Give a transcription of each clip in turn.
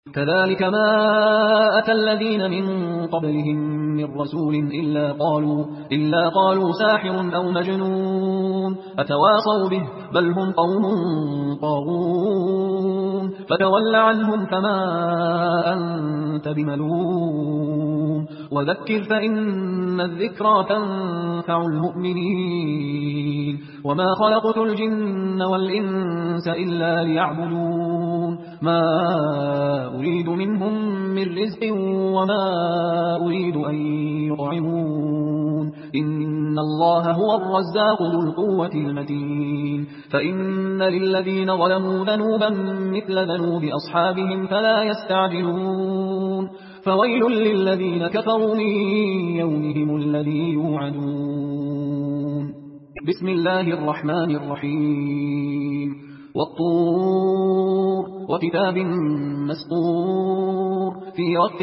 كذلك ما أتى الذين من قبلهم من رسول إلا قالوا ساحر أو مجنون أتواصوا به بل هم قوم طاغون فتول عنهم فما أنت بملوم وذكر فإن الذكرى تنفع المؤمنين وما خلقت الجن والإنس إلا ليعبدون ما أريد منهم من رزق وما أريد أن يطعمون إن الله هو الرزاق ذو القوة المتين فإن للذين ظلموا ذنوبا مثل ذنوب أصحابهم فلا يستعجلون فويل للذين كفروا من يومهم الذي يوعدون بسم الله الرحمن الرحيم والطور وكتاب مسطور في رق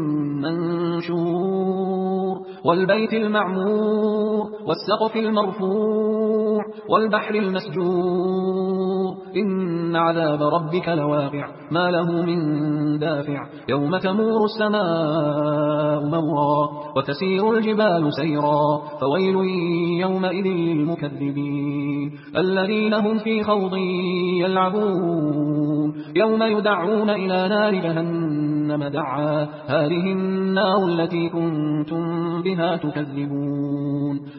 منشور والبيت المعمور والسقف المرفوع والبحر المسجور إن عذاب ربك لواقع ما له من دافع يوم تمور السماء مورا وتسير الجبال سيرا فويل يومئذ للمكذبين الذين هم في خوض يلعبون يوم يدعون إلى نار جهنم دعا هذه النار التي كنتم بها تكذبون